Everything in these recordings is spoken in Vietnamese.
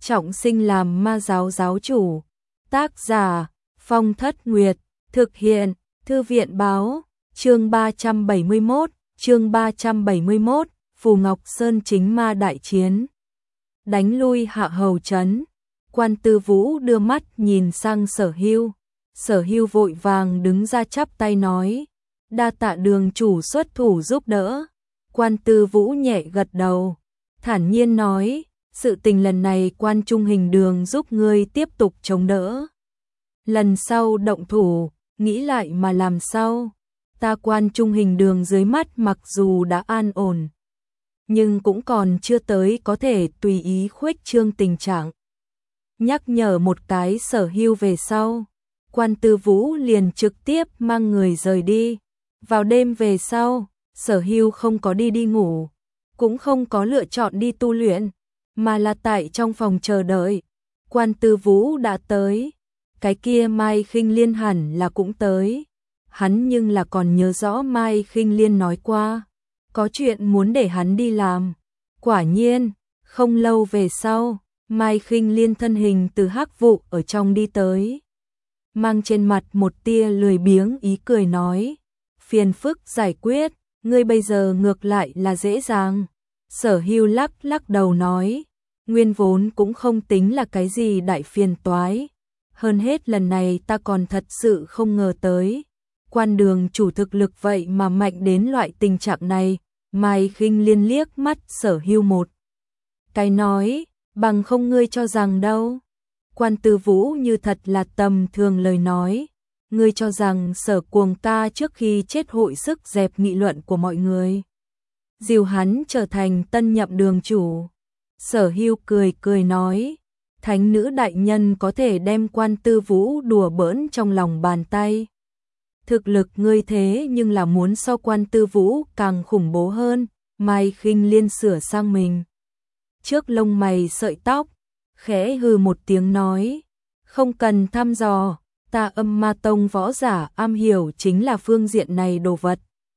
trọng sinh làm ma giáo giáo chủ. Tác giả Phong Thất Nguyệt, thực hiện Thư viện báo. Chương 371, Phù Ngọc Sơn chính ma đại chiến. Đánh lui Hạ Hầu Trấn. Quan Tư Vũ đưa mắt nhìn sang Sở Hưu. Sở Hưu vội vàng đứng ra chắp tay nói, đa tạ đường chủ xuất thủ giúp đỡ. Quan Tư Vũ nhẹ gật đầu, thản nhiên nói, sự tình lần này Quan Trung Hình Đường giúp ngươi tiếp tục chống đỡ. Lần sau động thủ, nghĩ lại mà làm sao. Ta Quan Trung Hình Đường dưới mắt mặc dù đã an ổn, nhưng cũng còn chưa tới có thể tùy ý khuếch trương tình trạng. Nhắc nhở một cái Sở Hưu về sau, Quan Tư Vũ liền trực tiếp mang người rời đi. Vào đêm về sau, Sở Hưu không có đi ngủ, cũng không có lựa chọn đi tu luyện, mà là tại trong phòng chờ đợi. Quan Tư Vũ đã tới, cái kia Mai Khinh Liên hẳn là cũng tới. Hắn nhưng là còn nhớ rõ Mai Khinh Liên nói qua, có chuyện muốn để hắn đi làm. Quả nhiên, không lâu về sau, Mai Khinh Liên thân hình từ hắc vụ ở trong đi tới, mang trên mặt một tia lười biếng ý cười nói, phiền phức giải quyết, ngươi bây giờ ngược lại là dễ dàng. Sở Hưu lắc đầu nói, nguyên vốn cũng không tính là cái gì đại phiền toái. Hơn hết lần này ta còn thật sự không ngờ tới, Quan đường chủ thực lực vậy mà mạnh đến loại tình trạng này. Mai Khinh Liên liếc mắt Sở Hưu một cái nói, bằng không ngươi cho rằng đâu. Quan Tư Vũ như thật là tầm thường lời nói, ngươi cho rằng Sở Cuồng ca trước khi chết hội sức dẹp nghị luận của mọi người, dìu hắn trở thành tân nhậm đường chủ. Sở Hưu cười nói, thánh nữ đại nhân có thể đem Quan Tư Vũ đùa bỡn trong lòng bàn tay. Thực lực ngươi thế nhưng là muốn so Quan Tư Vũ càng khủng bố hơn. Mai Khinh Liên sửa sang mình trước lông mày sợi tóc, khẽ hừ một tiếng nói, không cần thăm dò, ta Âm Ma Tông võ giả am hiểu chính là phương diện này đồ vật.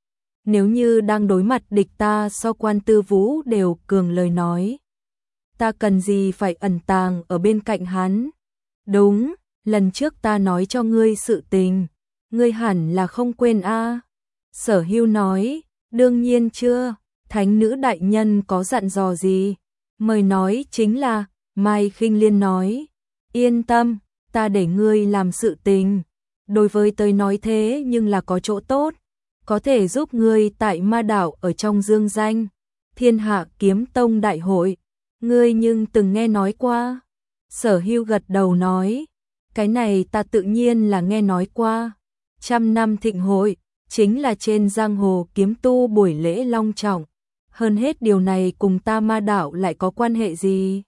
Nếu như đang đối mặt địch ta so Quan Tư Vũ đều cường lời nói, ta cần gì phải ẩn tàng ở bên cạnh hắn. Đúng, lần trước ta nói cho ngươi sự tình, ngươi hẳn là không quên a. Sở Hưu nói, đương nhiên chưa, thánh nữ đại nhân có dặn dò gì, mời nói chính là. Mai Khinh Liên nói, yên tâm, ta để ngươi làm sự tình, đối với tôi nói thế nhưng là có chỗ tốt, có thể giúp ngươi tại ma đảo ở trong dương danh. Thiên Hạ Kiếm Tông đại hội, ngươi nhưng từng nghe nói qua. Sở Hưu gật đầu nói, cái này ta tự nhiên là nghe nói qua. 100 năm thịnh hội, chính là trên giang hồ kiếm tu buổi lễ long trọng. Hơn hết điều này cùng ta ma đảo lại có quan hệ gì?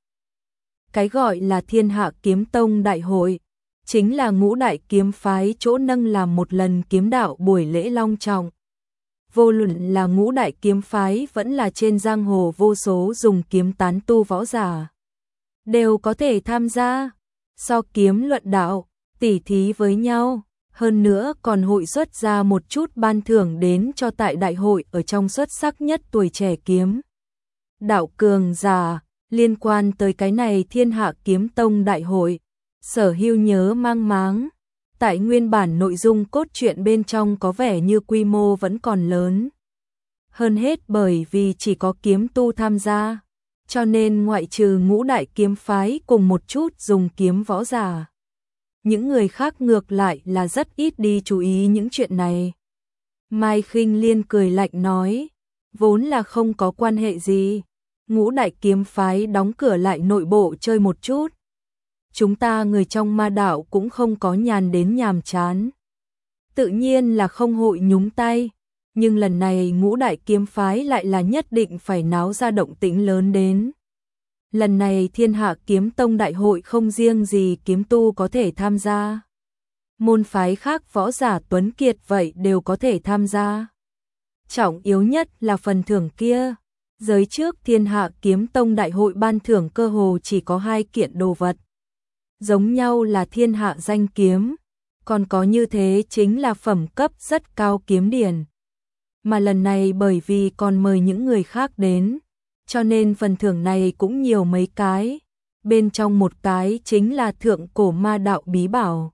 Cái gọi là Thiên Hạ Kiếm Tông đại hội, chính là ngũ đại kiếm phái chỗ nâng làm một lần kiếm đạo buổi lễ long trọng. Vô luận là ngũ đại kiếm phái vẫn là trên giang hồ vô số dùng kiếm tán tu võ giả, đều có thể tham gia, so kiếm luận đạo, tỉ thí với nhau. Hơn nữa còn hội xuất ra một chút ban thưởng đến cho tại đại hội ở trong xuất sắc nhất tuổi trẻ kiếm đạo cường giả. Liên quan tới cái này Thiên Hạ Kiếm Tông đại hội, Sở Hưu nhớ mang máng, tại nguyên bản nội dung cốt truyện bên trong có vẻ như quy mô vẫn còn lớn. Hơn hết bởi vì chỉ có kiếm tu tham gia, cho nên ngoại trừ ngũ đại kiếm phái cùng một chút dùng kiếm võ giả, những người khác ngược lại là rất ít đi chú ý những chuyện này. Mai Khinh Liên cười lạnh nói, vốn là không có quan hệ gì, ngũ đại kiếm phái đóng cửa lại nội bộ chơi một chút. Chúng ta người trong ma đảo cũng không có nhàn đến nhàm chán, tự nhiên là không hội nhúng tay. Nhưng lần này ngũ đại kiếm phái lại là nhất định phải náo ra động tĩnh lớn đến. Lần này Thiên Hạ Kiếm Tông đại hội không riêng gì kiếm tu có thể tham gia, môn phái khác võ giả tuấn kiệt vậy đều có thể tham gia. Trọng yếu nhất là phần thưởng kia. Giới trước Thiên Hạ Kiếm Tông đại hội ban thưởng cơ hồ chỉ có 2 kiện đồ vật, giống nhau là thiên hạ danh kiếm, còn có như thế chính là phẩm cấp rất cao kiếm điển. Mà lần này bởi vì còn mời những người khác đến, cho nên phần thưởng này cũng nhiều mấy cái. bên trong một cái chính là thượng cổ ma đạo bí bảo.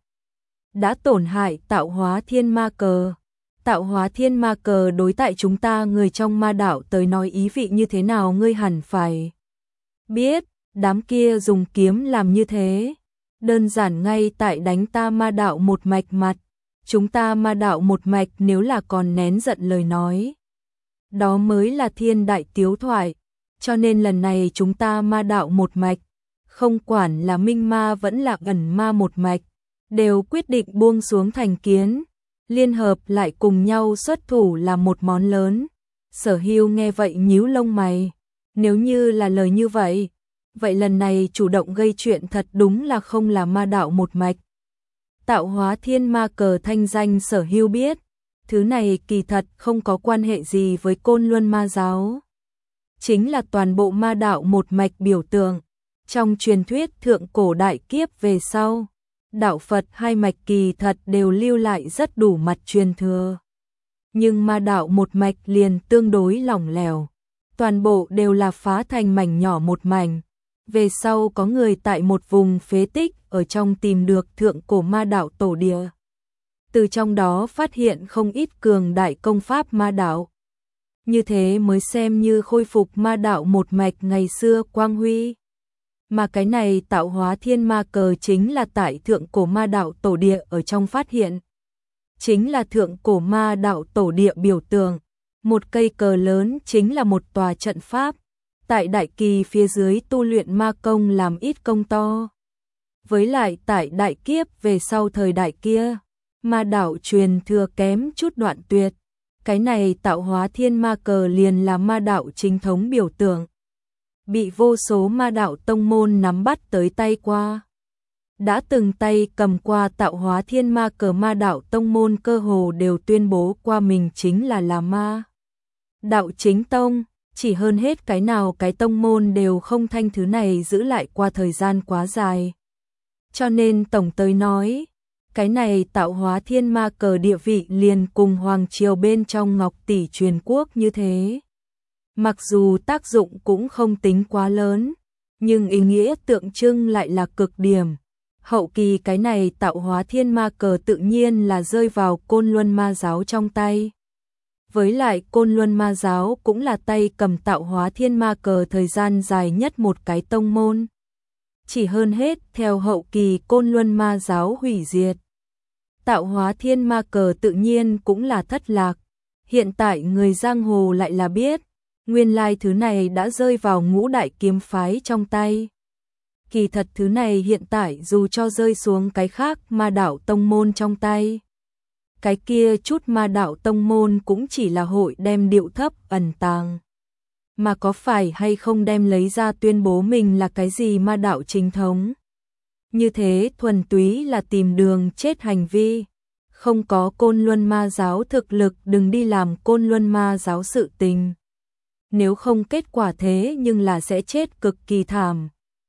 Đã tổn hại tạo hóa thiên ma cờ. Tạo hóa thiên ma cờ đối tại chúng ta người trong ma đạo tới nói ý vị như thế nào ngươi hẳn phải biết, đám kia dùng kiếm làm như thế. Đơn giản ngay tại đánh ta ma đạo một mạch mặt. Chúng ta ma đạo một mạch nếu là còn nén giận lời nói. Đó mới là thiên đại tiếu thoại. Cho nên lần này chúng ta ma đạo một mạch, không quản là minh ma vẫn là ẩn ma một mạch, đều quyết định buông xuống thành kiến, liên hợp lại cùng nhau xuất thủ là một món lớn. Sở Hưu nghe vậy nhíu lông mày, nếu như là lời như vậy, vậy lần này chủ động gây chuyện thật đúng là không là ma đạo một mạch. Tạo hóa thiên ma cờ thanh danh Sở Hưu biết, thứ này kỳ thật không có quan hệ gì với Côn Luân ma giáo. Chính là toàn bộ ma đạo một mạch biểu tượng. Trong truyền thuyết thượng cổ đại kiếp về sau, đạo Phật hai mạch kỳ thật đều lưu lại rất đủ mặt truyền thừa. Nhưng ma đạo một mạch liền tương đối lỏng lẻo, toàn bộ đều là phá thành mảnh nhỏ một mảnh. Về sau có người tại một vùng phế tích ở trong tìm được thượng cổ ma đạo tổ địa. Từ trong đó phát hiện không ít cường đại công pháp ma đạo. Như thế mới xem như khôi phục ma đạo một mạch ngày xưa quang huy. Mà cái này tạo hóa thiên ma cờ chính là tại thượng cổ ma đạo tổ địa ở trong phát hiện. Chính là thượng cổ ma đạo tổ địa biểu tượng. Một cây cờ lớn chính là một tòa trận pháp. Tại đại kỳ phía dưới tu luyện ma công làm ít công to. Với lại tại đại kiếp về sau thời đại kia, ma đạo truyền thừa kém chút đoạn tuyệt. Cái này tạo hóa thiên ma cờ liền là ma đạo chính thống biểu tượng. Bị vô số ma đạo tông môn nắm bắt tới tay qua. Đã từng tay cầm qua tạo hóa thiên ma cờ ma đạo tông môn cơ hồ đều tuyên bố qua mình chính là ma đạo chính tông. Chỉ hơn hết cái nào cái tông môn đều không thanh thứ này giữ lại qua thời gian quá dài. Cho nên tổng tới nói, cái này tạo hóa thiên ma cờ địa vị liền cùng hoàng triều bên trong Ngọc Tỷ truyền quốc như thế. Mặc dù tác dụng cũng không tính quá lớn, nhưng ý nghĩa tượng trưng lại là cực điểm. Hậu kỳ cái này tạo hóa thiên ma cờ tự nhiên là rơi vào Côn Luân ma giáo trong tay. Với lại Côn Luân ma giáo cũng là tay cầm tạo hóa thiên ma cờ thời gian dài nhất một cái tông môn. Chỉ hơn hết theo hậu kỳ Côn Luân ma giáo hủy diệt. Tạo hóa thiên ma cờ tự nhiên cũng là thất lạc. Hiện tại người giang hồ lại là biết, nguyên lai thứ này đã rơi vào ngũ đại kiếm phái trong tay. Kỳ thật thứ này hiện tại dù cho rơi xuống cái khác ma đạo tông môn trong tay. Cái kia chút ma đạo tông môn cũng chỉ là hội đem điệu thấp ẩn tàng. Mà có phải hay không đem lấy ra tuyên bố mình là cái gì ma đạo chính thống. Như thế thuần túy là tìm đường chết hành vi. Không có Côn Luân ma giáo thực lực đừng đi làm Côn Luân ma giáo sự tình. Nếu không kết quả thế nhưng là sẽ chết cực kỳ thảm.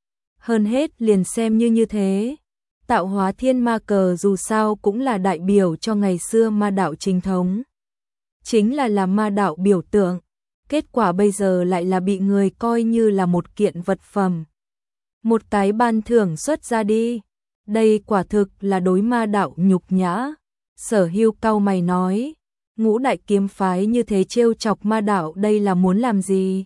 Hơn hết liền xem như thế. Tạo hóa thiên ma cờ dù sao cũng là đại biểu cho ngày xưa ma đạo chính thống. Chính là ma đạo biểu tượng. Kết quả bây giờ lại là bị người coi như là một kiện vật phẩm. Một cái ban thưởng xuất ra đi. Đây quả thực là đối ma đạo nhục nhã. Sở Hưu cau mày nói. Ngũ đại kiếm phái như thế trêu chọc ma đạo đây là muốn làm gì?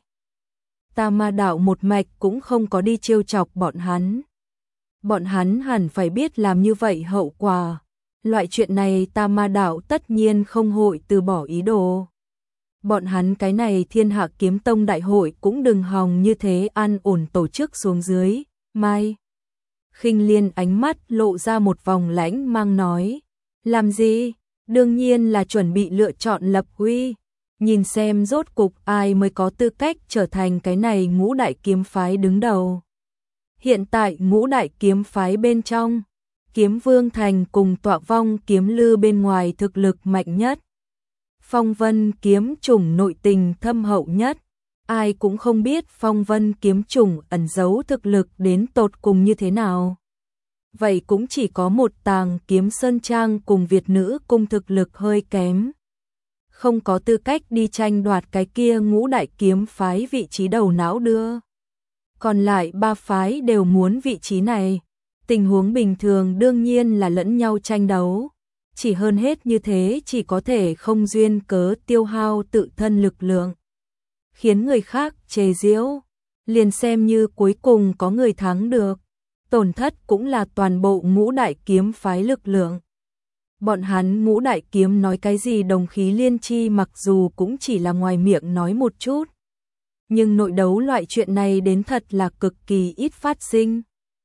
Ta ma đạo một mạch cũng không có đi trêu chọc bọn hắn. Bọn hắn hẳn phải biết làm như vậy hậu quả. Loại chuyện này ta ma đạo tất nhiên không hội từ bỏ ý đồ. Bọn hắn cái này Thiên Hạ Kiếm Tông đại hội cũng đừng hòng như thế an ổn tổ chức xuống dưới. Mai Khinh Liên ánh mắt lộ ra một vòng lãnh mang nói. Làm gì? Đương nhiên là chuẩn bị lựa chọn lập uy. Nhìn xem rốt cục ai mới có tư cách trở thành cái này ngũ đại kiếm phái đứng đầu. Hiện tại ngũ đại kiếm phái bên trong, Kiếm Vương Thành cùng Tọa Vong Kiếm Lư bên ngoài thực lực mạnh nhất. Phong Vân kiếm chủng nội tình thâm hậu nhất. Ai cũng không biết Phong Vân kiếm chủng ẩn giấu thực lực đến tột cùng như thế nào. Vậy cũng chỉ có một Tàng Kiếm Sơn Trang cùng Việt Nữ cung thực lực hơi kém. Không có tư cách đi tranh đoạt cái kia ngũ đại kiếm phái vị trí đầu não đưa. còn lại 3 phái đều muốn vị trí này. Tình huống bình thường đương nhiên là lẫn nhau tranh đấu, chỉ hơn hết như thế chỉ có thể không duyên cớ tiêu hao tự thân lực lượng, khiến người khác chế giễu, liền xem như cuối cùng có người thắng được, tổn thất cũng là toàn bộ Ngũ Đại Kiếm phái lực lượng. Bọn hắn Ngũ Đại Kiếm nói cái gì đồng khí liên chi mặc dù cũng chỉ là ngoài miệng nói một chút, nhưng nội đấu loại chuyện này đến thật là cực kỳ ít phát sinh.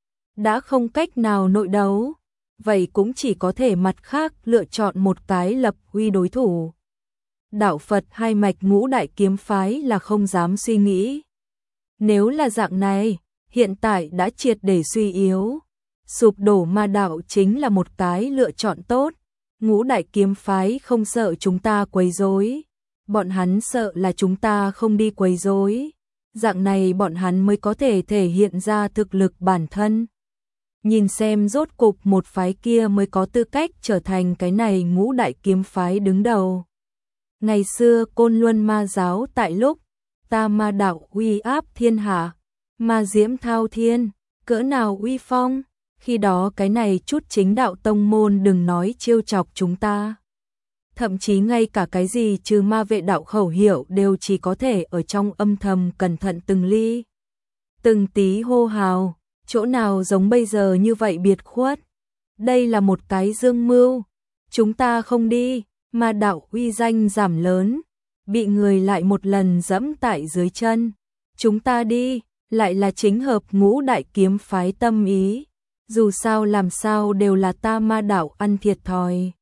Đã không cách nào nội đấu, vậy cũng chỉ có thể mặt khác lựa chọn một cái lập uy đối thủ. Đạo Phật hai mạch Ngũ Đại Kiếm phái là không dám suy nghĩ. Nếu là dạng này, hiện tại đã triệt để suy yếu, sụp đổ ma đạo chính là một cái lựa chọn tốt. Ngũ Đại Kiếm phái không sợ chúng ta quấy rối, bọn hắn sợ là chúng ta không đi quấy rối. Dạng này bọn hắn mới có thể thể hiện ra thực lực bản thân. Nhìn xem rốt cục một phái kia mới có tư cách trở thành cái này Ngũ Đại Kiếm phái đứng đầu. Ngày xưa Côn Luân Ma giáo tại lúc ta ma đạo uy áp thiên hạ, ma diễm thao thiên, cỡ nào uy phong, khi đó cái này chút chính đạo tông môn đừng nói trêu chọc chúng ta. Thậm chí ngay cả cái gì trừ ma vệ đạo khẩu hiệu đều chỉ có thể ở trong âm thầm cẩn thận từng ly từng tí hô hào, chỗ nào giống bây giờ như vậy biệt khuất. Đây là một cái dương mưu, chúng ta không đi, ma đạo uy danh giảm lớn, bị người lại một lần dẫm tại dưới chân. Chúng ta đi, lại là chính hợp Ngũ Đại Kiếm phái tâm ý, dù sao làm sao đều là ta ma đạo ăn thiệt thòi.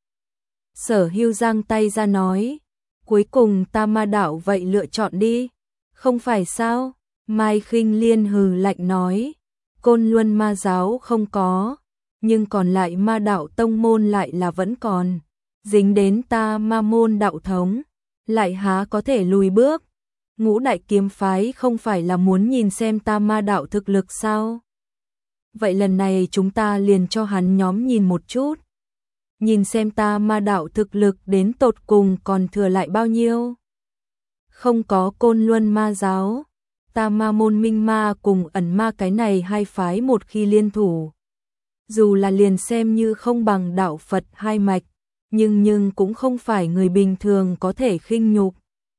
Sở Hưu giang tay ra nói, cuối cùng ta ma đạo vậy lựa chọn đi, không phải sao? Mai Khinh Liên hừ lạnh nói, Côn Luân Ma giáo không có, nhưng còn lại ma đạo tông môn lại là vẫn còn, dính đến ta ma môn đạo thống, lại há có thể lùi bước. Ngũ Đại Kiếm phái không phải là muốn nhìn xem ta ma đạo thực lực sao? Vậy lần này chúng ta liền cho hắn nhóm nhìn một chút, nhìn xem ta ma đạo thực lực đến tột cùng còn thừa lại bao nhiêu. Không có Côn Luân Ma giáo, ta ma môn minh ma cùng ẩn ma cái này hai phái một khi liên thủ, dù là liền xem như không bằng đạo Phật hai mạch, nhưng cũng không phải người bình thường có thể khinh nhục.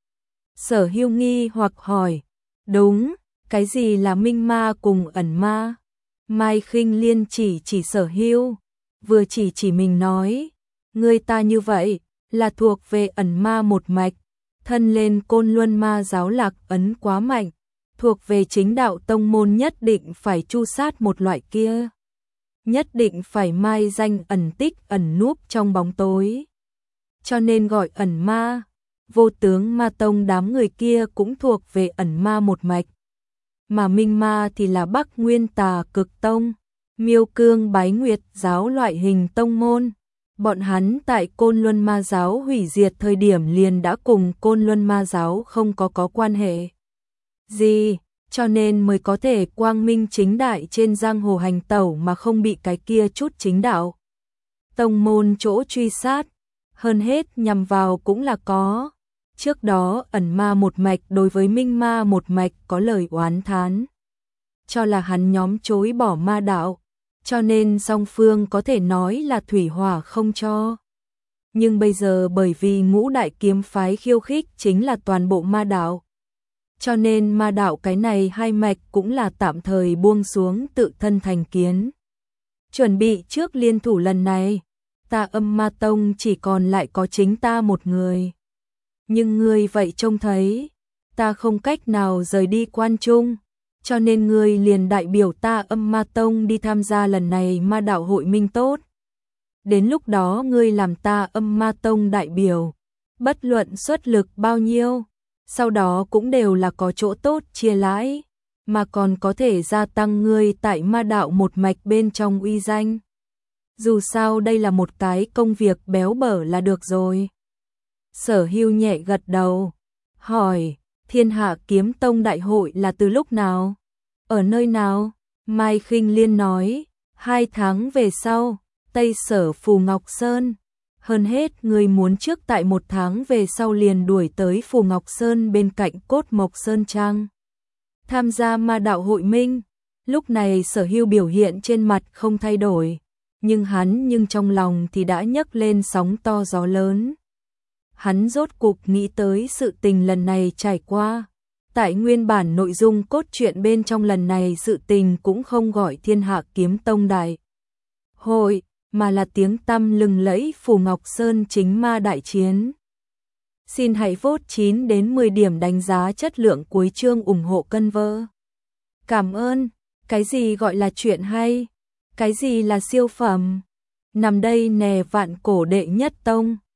Sở Hưu nghi hoặc hỏi, đúng, cái gì là minh ma cùng ẩn ma? Mai Khinh Liên chỉ Sở Hưu, vừa chỉ mình nói, người ta như vậy, là thuộc về ẩn ma một mạch, thân lên Côn Luân Ma giáo lạc ấn quá mạnh, thuộc về chính đạo tông môn nhất định phải chu sát một loại kia. Nhất định phải mai danh ẩn tích ẩn núp trong bóng tối. Cho nên gọi ẩn ma, Vô Tướng Ma tông đám người kia cũng thuộc về ẩn ma một mạch. Mà minh ma thì là Bắc Nguyên Tà Cực tông, Miêu Cương Bái Nguyệt giáo loại hình tông môn. Bọn hắn tại Côn Luân Ma giáo hủy diệt thời điểm liền đã cùng Côn Luân Ma giáo không có quan hệ gì, cho nên mới có thể quang minh chính đại trên giang hồ hành tẩu mà không bị cái kia chút chính đạo tông môn chỗ truy sát. Hơn hết nhằm vào cũng là có. Trước đó ẩn ma một mạch đối với minh ma một mạch có lời oán thán, cho là hắn nhóm chối bỏ ma đạo, cho nên song phương có thể nói là thủy hỏa không cho. Nhưng bây giờ bởi vì Ngũ Đại Kiếm phái khiêu khích chính là toàn bộ ma đạo, cho nên ma đạo cái này hai mạch cũng là tạm thời buông xuống tự thân thành kiến. Chuẩn bị trước liên thủ lần này, ta Âm Ma tông chỉ còn lại có chính ta một người. Nhưng ngươi vậy trông thấy, ta không cách nào rời đi quan trung, cho nên ngươi liền đại biểu ta Âm Ma tông đi tham gia lần này ma đạo hội minh tốt. Đến lúc đó ngươi làm ta Âm Ma tông đại biểu, bất luận xuất lực bao nhiêu, sau đó cũng đều là có chỗ tốt chia lãi, mà còn có thể gia tăng ngươi tại ma đạo một mạch bên trong uy danh. Dù sao đây là một cái công việc béo bở là được rồi. Sở Hưu nhẹ gật đầu, hỏi, Thiên Hạ Kiếm Tông đại hội là từ lúc nào? Ở nơi nào? Mai Khinh Liên nói, 2 tháng về sau, Tây Sở Phù Ngọc Sơn. Hơn hết người muốn trước tại 1 tháng về sau liền đuổi tới Phù Ngọc Sơn bên cạnh Cốt Mộc Sơn Trang. tham gia ma đạo hội minh. Lúc này Sở Hưu biểu hiện trên mặt không thay đổi, nhưng trong lòng thì đã nhấc lên sóng to gió lớn. Hắn rốt cục nghĩ tới sự tình lần này trải qua. Tại nguyên bản nội dung cốt truyện bên trong lần này sự tình cũng không gọi Thiên Hạ Kiếm Tông đại hội, mà là tiếng tăm lừng lẫy Phù Ngọc Sơn chính ma đại chiến. Xin hãy vote 9 đến 10 điểm đánh giá chất lượng cuối chương ủng hộ cân vơ. Cảm ơn. Cái gì gọi là chuyện hay? Cái gì là siêu phẩm? Nằm đây nè Vạn Cổ đệ nhất tông.